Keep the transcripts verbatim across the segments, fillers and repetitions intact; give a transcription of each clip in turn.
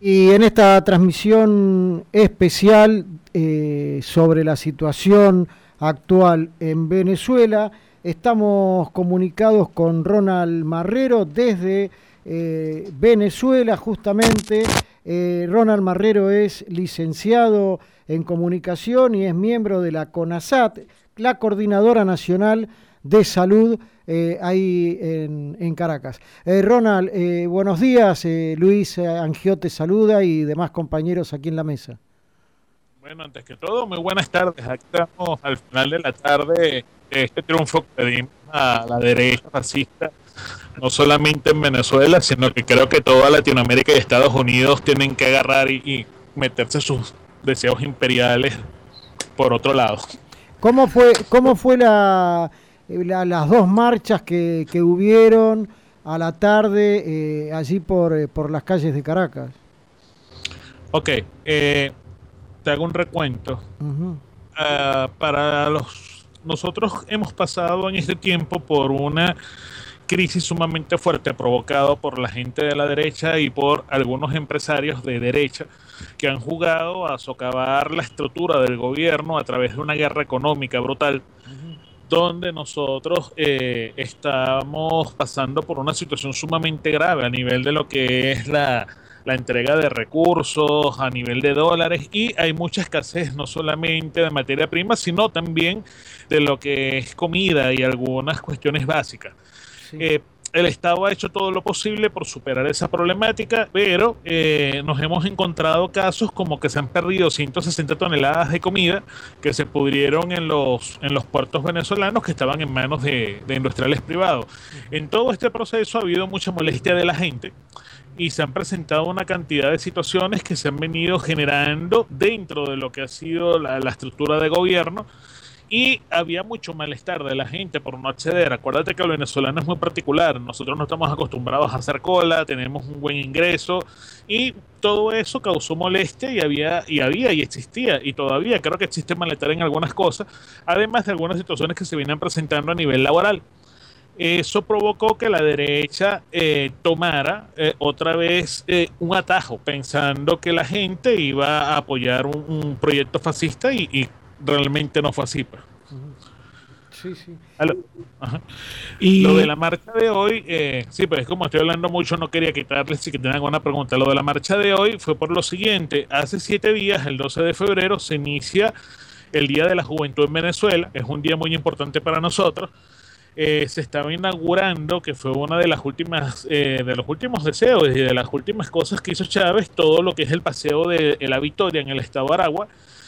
Y en esta transmisión especial eh, sobre la situación actual en Venezuela, estamos comunicados con Ronald Marrero desde eh, Venezuela, justamente. Eh, Ronald Marrero es licenciado en comunicación y es miembro de la CONASAT, la Coordinadora Nacional de Salud, eh, ahí en, en Caracas. Eh, Ronald, eh, buenos días. Eh, Luis Angio te saluda y demás compañeros aquí en la mesa. Bueno, antes que todo, muy buenas tardes. Aquí estamos al final de la tarde de este triunfo que dimos a la derecha fascista, no solamente en Venezuela, sino que creo que toda Latinoamérica y Estados Unidos tienen que agarrar y, y meterse sus deseos imperiales por otro lado. ¿Cómo fue, cómo fue la, la, las dos marchas que, que hubieron a la tarde eh, allí por, eh, por las calles de Caracas? Ok, eh, te hago un recuento. Uh-huh. Uh, para los nosotros hemos pasado en este tiempo por una crisis sumamente fuerte provocado por la gente de la derecha y por algunos empresarios de derecha que han jugado a socavar la estructura del gobierno a través de una guerra económica brutal, uh-huh, donde nosotros eh, estamos pasando por una situación sumamente grave a nivel de lo que es la la entrega de recursos, a nivel de dólares, y hay mucha escasez no solamente de materia prima, sino también de lo que es comida y algunas cuestiones básicas. Sí. Eh, el Estado ha hecho todo lo posible por superar esa problemática, pero eh, nos hemos encontrado casos como que se han perdido ciento sesenta toneladas de comida que se pudrieron en los, en los puertos venezolanos que estaban en manos de, de industriales privados. En todo este proceso ha habido mucha molestia de la gente y se han presentado una cantidad de situaciones que se han venido generando dentro de lo que ha sido la, la estructura de gobierno, y había mucho malestar de la gente por no acceder. Acuérdate que el venezolano es muy particular, nosotros no estamos acostumbrados a hacer cola, tenemos un buen ingreso, y todo eso causó molestia y había y había y existía, y todavía creo que existe malestar en algunas cosas, además de algunas situaciones que se vienen presentando a nivel laboral. Eso provocó que la derecha eh, tomara eh, otra vez eh, un atajo, pensando que la gente iba a apoyar un, un proyecto fascista, y, y realmente no fue así. Pues. Sí, sí. Ajá. Y lo de la marcha de hoy, eh, sí, pues como estoy hablando mucho, no quería quitarles si que tengan alguna pregunta. Lo de la marcha de hoy fue por lo siguiente: hace siete días, el doce de febrero, se inicia el Día de la Juventud en Venezuela. Es un día muy importante para nosotros. Eh, se estaba inaugurando, que fue una de las últimas eh, de los últimos deseos y de las últimas cosas que hizo Chávez, todo lo que es el paseo de, de la Victoria en el estado de Aragua,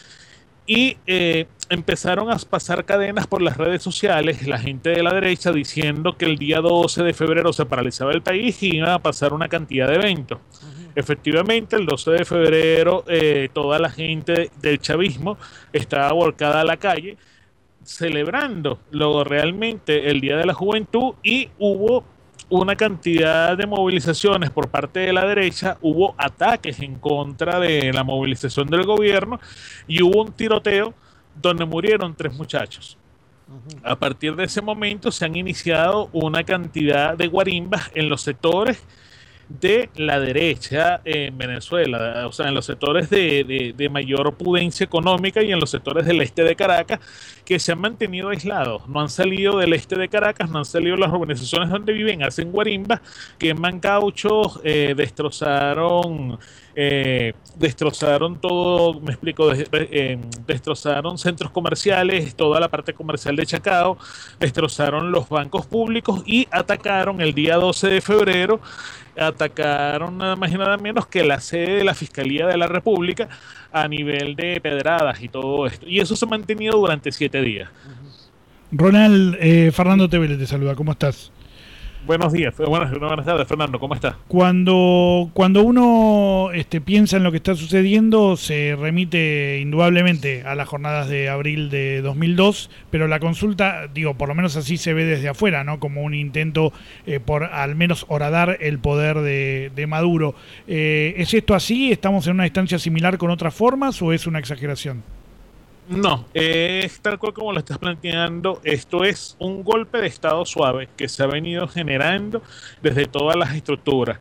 y eh, empezaron a pasar cadenas por las redes sociales, la gente de la derecha diciendo que el día doce de febrero se paralizaba el país y iba a pasar una cantidad de eventos. Uh-huh. Efectivamente, el doce de febrero eh, toda la gente del chavismo estaba volcada a la calle celebrando luego realmente el Día de la Juventud, y hubo una cantidad de movilizaciones por parte de la derecha, hubo ataques en contra de la movilización del gobierno y hubo un tiroteo donde murieron tres muchachos. Uh-huh. A partir de ese momento se han iniciado una cantidad de guarimbas en los sectores de la derecha en Venezuela, o sea, en los sectores de, de, de mayor pudencia económica y en los sectores del este de Caracas, que se han mantenido aislados, no han salido del este de Caracas, no han salido las urbanizaciones donde viven, hacen guarimbas, queman cauchos, eh, destrozaron eh, destrozaron todo, me explico, des, eh, destrozaron centros comerciales, toda la parte comercial de Chacao, destrozaron los bancos públicos y atacaron el día doce de febrero, atacaron nada más y nada menos que la sede de la Fiscalía de la República a nivel de pedradas y todo esto. Y eso se ha mantenido durante siete días. Ronald, eh, Fernando Tevele te saluda, ¿cómo estás? Buenos días, buenas, buenas tardes, Fernando, ¿cómo estás? Cuando, cuando uno este, piensa en lo que está sucediendo, se remite indudablemente a las jornadas de abril de dos mil dos, pero la consulta, digo, por lo menos así se ve desde afuera, ¿no? Como un intento eh, por al menos horadar el poder de, de Maduro. Eh, ¿Es esto así? ¿Estamos en una instancia similar con otras formas o es una exageración? No, es tal cual como lo estás planteando. Esto es un golpe de estado suave que se ha venido generando desde todas las estructuras.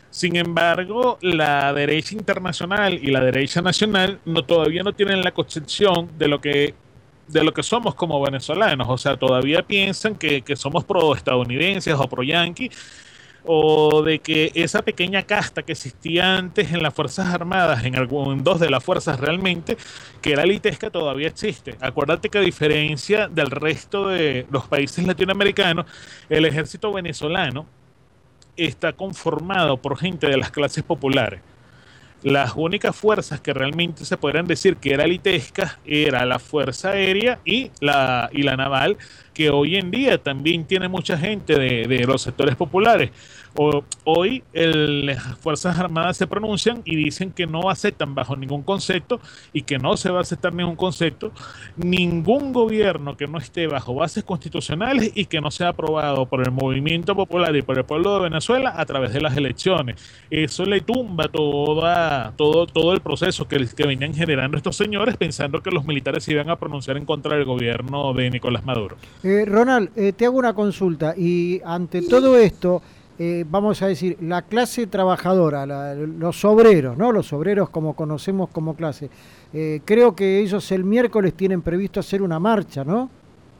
Sin embargo, la derecha internacional y la derecha nacional no, todavía no tienen la concepción de lo que de lo que somos como venezolanos. O sea, todavía piensan que, que somos pro-estadounidenses o pro-yanqui, o de que esa pequeña casta que existía antes en las Fuerzas Armadas, en, algún, en dos de las fuerzas realmente, que era elitesca, todavía existe. Acuérdate que a diferencia del resto de los países latinoamericanos, el ejército venezolano está conformado por gente de las clases populares. Las únicas fuerzas que realmente se podrían decir que era elitescas era la Fuerza Aérea y la, y la Naval, que hoy en día también tiene mucha gente de, de los sectores populares. O, hoy el, las Fuerzas Armadas se pronuncian y dicen que no aceptan bajo ningún concepto y que no se va a aceptar ningún concepto ningún gobierno que no esté bajo bases constitucionales y que no sea aprobado por el movimiento popular y por el pueblo de Venezuela a través de las elecciones. Eso le tumba toda, todo, todo el proceso que, que venían generando estos señores pensando que los militares se iban a pronunciar en contra del gobierno de Nicolás Maduro. Eh, Ronald, eh, te hago una consulta y ante todo esto, eh, vamos a decir, la clase trabajadora, la, los obreros, ¿no? Los obreros como conocemos como clase, eh, creo que ellos el miércoles tienen previsto hacer una marcha, ¿no?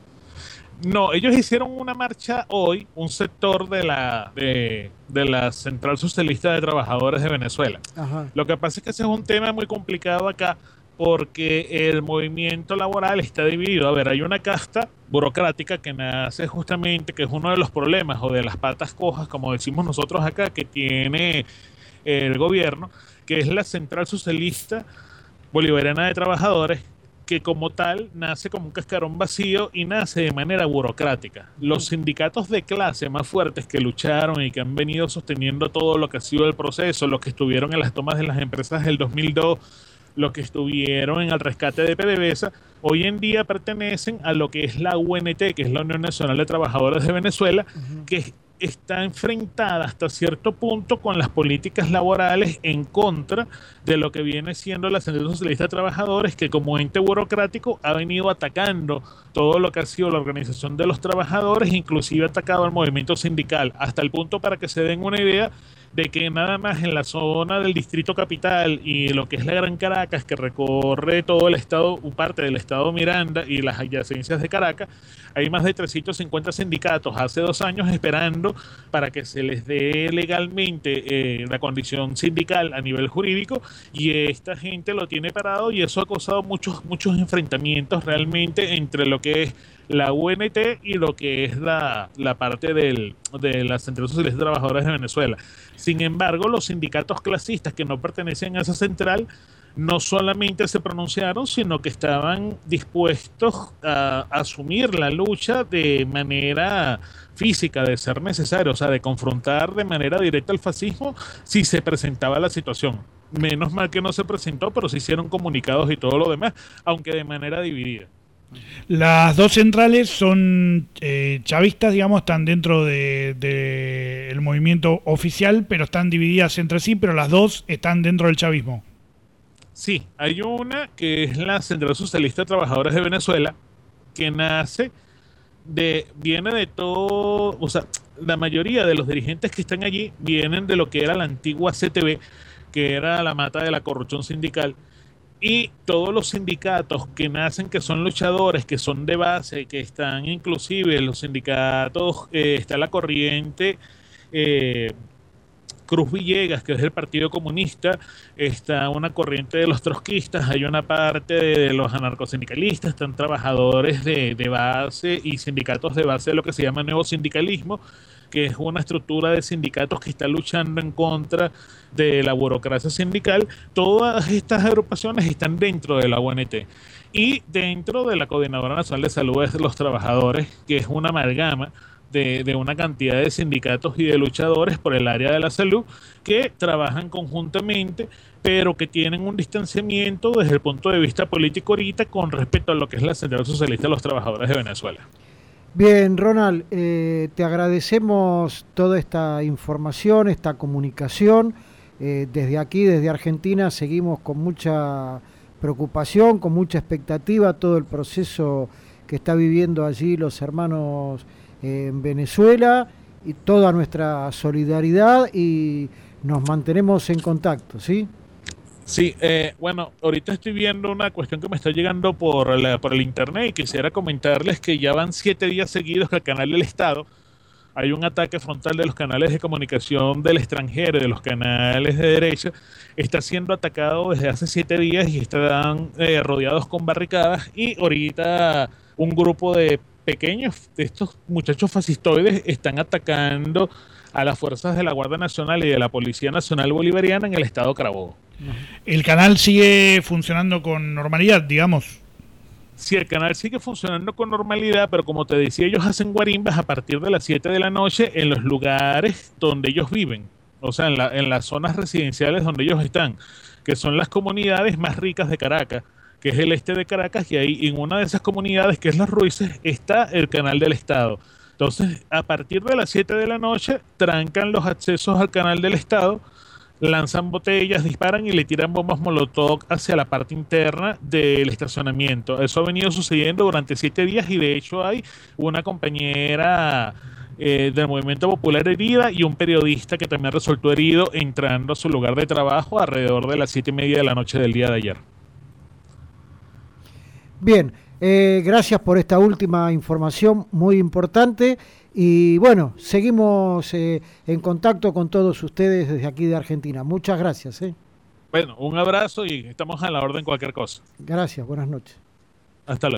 No, ellos hicieron una marcha hoy, un sector de la de, de la Central Socialista de Trabajadores de Venezuela. Ajá. Lo que pasa es que ese es un tema muy complicado acá, porque el movimiento laboral está dividido. A ver, hay una casta burocrática que nace justamente, que es uno de los problemas o de las patas cojas, como decimos nosotros acá, que tiene el gobierno, que es la Central Socialista Bolivariana de Trabajadores, que como tal nace como un cascarón vacío y nace de manera burocrática. Los sindicatos de clase más fuertes que lucharon y que han venido sosteniendo todo lo que ha sido el proceso, los que estuvieron en las tomas de las empresas del dos mil dos, los que estuvieron en el rescate de PDVSA, hoy en día pertenecen a lo que es la U N T, que es la Unión Nacional de Trabajadores de Venezuela, uh-huh. que está enfrentada hasta cierto punto con las políticas laborales en contra de lo que viene siendo la Central Socialista de Trabajadores, que como ente burocrático ha venido atacando todo lo que ha sido la organización de los trabajadores, inclusive ha atacado al movimiento sindical, hasta el punto, para que se den una idea, de que nada más en la zona del Distrito Capital y lo que es la Gran Caracas, que recorre todo el estado, parte del estado Miranda y las adyacencias de Caracas, hay más de trescientos cincuenta sindicatos hace dos años esperando para que se les dé legalmente eh, la condición sindical a nivel jurídico, y esta gente lo tiene parado, y eso ha causado muchos, muchos enfrentamientos realmente entre lo que es la U N T y lo que es la, la parte del, de la Central Socialista de Trabajadores de Venezuela. Sin embargo, los sindicatos clasistas que no pertenecen a esa central no solamente se pronunciaron, sino que estaban dispuestos a, a asumir la lucha de manera física, de ser necesario, o sea, de confrontar de manera directa al fascismo si se presentaba la situación. Menos mal que no se presentó, pero se hicieron comunicados y todo lo demás, aunque de manera dividida. Las dos centrales son eh, chavistas, digamos, están dentro de, de el movimiento oficial, pero están divididas entre sí, pero las dos están dentro del chavismo. Sí, hay una que es la Central Socialista de Trabajadores de Venezuela, que nace de, viene de todo, o sea, la mayoría de los dirigentes que están allí vienen de lo que era la antigua C T V, que era la mata de la corrupción sindical. Y todos los sindicatos que nacen, que son luchadores, que son de base, que están inclusive los sindicatos, eh, está la corriente eh, Cruz Villegas, que es del Partido Comunista, está una corriente de los trotskistas, hay una parte de, de los anarcosindicalistas, están trabajadores de, de base y sindicatos de base de lo que se llama nuevo sindicalismo, que es una estructura de sindicatos que está luchando en contra de la burocracia sindical. Todas estas agrupaciones están dentro de la U N T y dentro de la Coordinadora Nacional de Salud de los Trabajadores, que es una amalgama de, de una cantidad de sindicatos y de luchadores por el área de la salud que trabajan conjuntamente, pero que tienen un distanciamiento desde el punto de vista político ahorita con respecto a lo que es la Central Socialista de los Trabajadores de Venezuela. Bien, Ronald, eh, te agradecemos toda esta información, esta comunicación. Eh, desde aquí, desde Argentina, seguimos con mucha preocupación, con mucha expectativa todo el proceso que está viviendo allí los hermanos eh, en Venezuela, y toda nuestra solidaridad, y nos mantenemos en contacto, ¿sí? Sí, eh, bueno, ahorita estoy viendo una cuestión que me está llegando por, la, por el internet y quisiera comentarles que ya van siete días seguidos que el canal del Estado hay un ataque frontal de los canales de comunicación del extranjero, de los canales de derecha, está siendo atacado desde hace siete días y están eh, rodeados con barricadas y ahorita un grupo de pequeños, de estos muchachos fascistoides están atacando a las fuerzas de la Guardia Nacional y de la Policía Nacional Bolivariana en el estado Carabobo. ¿El canal sigue funcionando con normalidad, digamos? Sí, el canal sigue funcionando con normalidad, pero como te decía, ellos hacen guarimbas a partir de las siete de la noche en los lugares donde ellos viven, o sea, en, la, en las zonas residenciales donde ellos están, que son las comunidades más ricas de Caracas, que es el este de Caracas, y ahí en una de esas comunidades, que es Las Ruices, está el canal del Estado. Entonces, a partir de las siete de la noche, trancan los accesos al canal del Estado, lanzan botellas, disparan y le tiran bombas molotov hacia la parte interna del estacionamiento. Eso ha venido sucediendo durante siete días y de hecho hay una compañera eh, del Movimiento Popular herida y un periodista que también resultó herido entrando a su lugar de trabajo alrededor de las siete y media de la noche del día de ayer. Bien, eh, gracias por esta última información muy importante. Y bueno, seguimos eh, en contacto con todos ustedes desde aquí de Argentina. Muchas gracias. ¿eh? Bueno, un abrazo y estamos a la orden cualquier cosa. Gracias, buenas noches. Hasta luego.